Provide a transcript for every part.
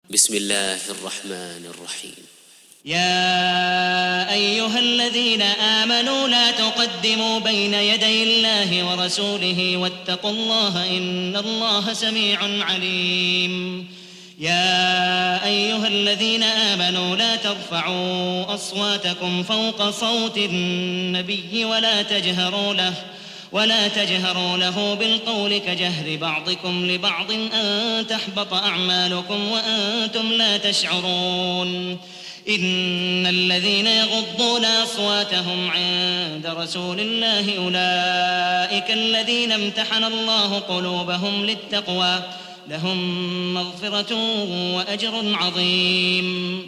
بسم الله الرحمن الرحيم. يا أيها الذين آمنوا لا تقدموا بين يدي الله ورسوله واتقوا الله إن الله سميع عليم. يا أيها الذين آمنوا لا ترفعوا أصواتكم فوق صوت النبي ولا تجهروا له بالقول كجهر بعضكم لبعض أن تحبط أعمالكم وأنتم لا تشعرون. إن الذين يغضون أصواتهم عند رسول الله أولئك الذين امتحن الله قلوبهم للتقوى لهم مغفرة وأجر عظيم.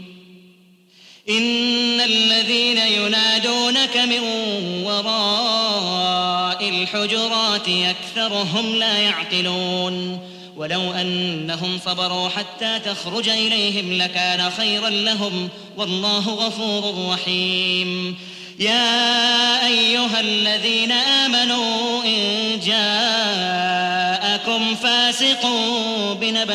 إن الذين ينادونك من وراء الحجرات أكثرهم لا يعقلون. ولو أنهم صبروا حتى تخرج إليهم لكان خيرا لهم والله غفور رحيم. يا أيها الذين آمنوا إن جاءكم فاسق بنبأ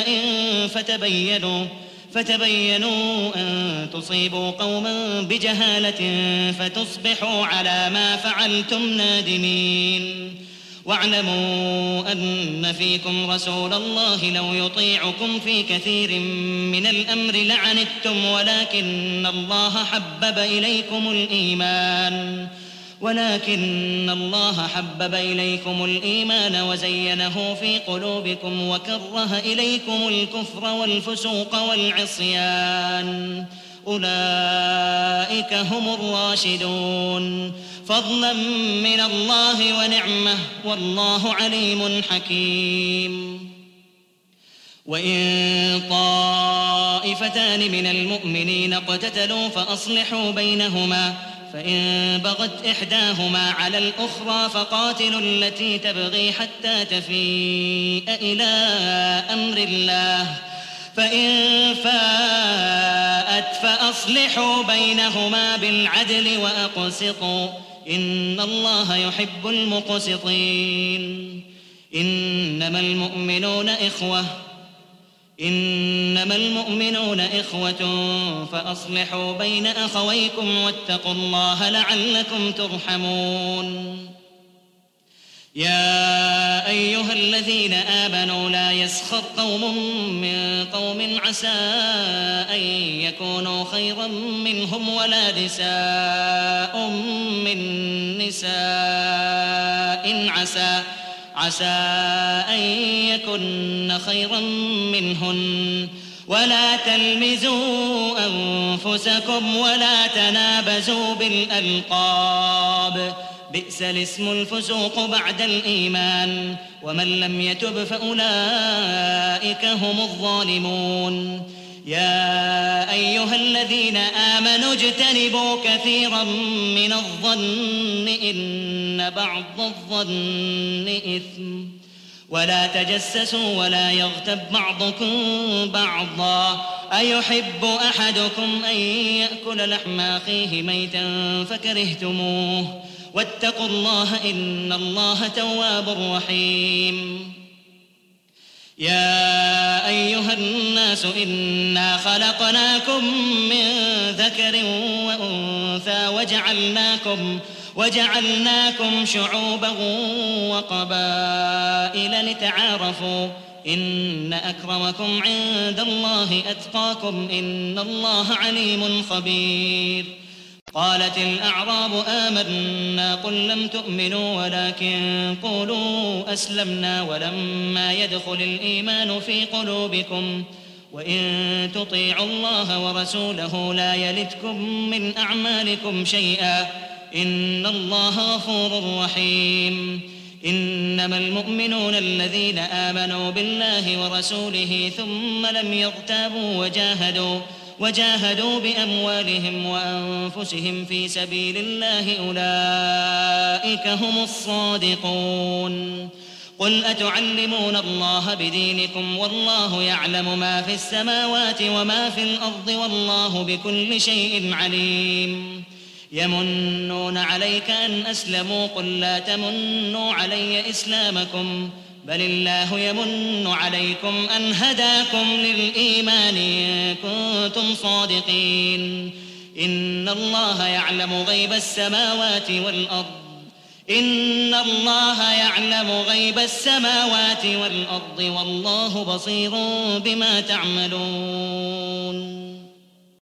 فتبينوا أن تصيبوا قوما بجهالة فتصبحوا على ما فعلتم نادمين. واعلموا أن فيكم رسول الله لو يطيعكم في كثير من الأمر لعنتم ولكن الله حبب إليكم الإيمان وزينه في قلوبكم وكره إليكم الكفر والفسوق والعصيان أولئك هم الراشدون فضلا من الله ونعمة والله عليم حكيم. وإن طائفتان من المؤمنين اقتتلوا فأصلحوا بينهما فإن بغت إحداهما على الأخرى فقاتلوا التي تبغي حتى تفيء إلى أمر الله فإن فاءت فأصلحوا بينهما بالعدل وأقسطوا إن الله يحب المقسطين. إنما المؤمنون إخوة فأصلحوا بين أخويكم واتقوا الله لعلكم ترحمون. يا أيها الذين آمنوا لا يسخر قوم من قوم عسى أن يكونوا خيرا منهم ولا نساء من نساء عسى أن يكن خيرا منهن ولا تلمزوا أنفسكم ولا تنابزوا بالألقاب بئس الاسم الفسوق بعد الإيمان ومن لم يتب فأولئك هم الظالمون. يا أيها الذين آمنوا اجتنبوا كثيرا من الظن إن بعض الظن إثم ولا تجسسوا ولا يغتب بعضكم بعضا أيحب أحدكم أن يأكل لحم أخيه ميتا فكرهتموه واتقوا الله إن الله تواب رحيم. يا أيها الناس إنا خلقناكم من ذكر وأنثى وجعلناكم شعوبا وقبائل لتعارفوا إن أكرمكم عند الله أتقاكم إن الله عليم خبير. قالت الأعراب آمنا قل لم تؤمنوا ولكن قولوا أسلمنا ولما يدخل الإيمان في قلوبكم وإن تطيعوا الله ورسوله لا يلتكم من أعمالكم شيئا إن الله غفور رحيم. إنما المؤمنون الذين آمنوا بالله ورسوله ثم لم يرتابوا وجاهدوا بأموالهم وأنفسهم في سبيل الله أولئك هم الصادقون. قل أتعلمون الله بدينكم والله يعلم ما في السماوات وما في الأرض والله بكل شيء عليم. يمنون عليك أن أسلموا قل لا تمنوا علي إسلامكم بل الله يمن عليكم أن هداكم للإيمان إن كنتم صادقين إن الله يعلم غيب السماوات والأرض والله بصير بما تعملون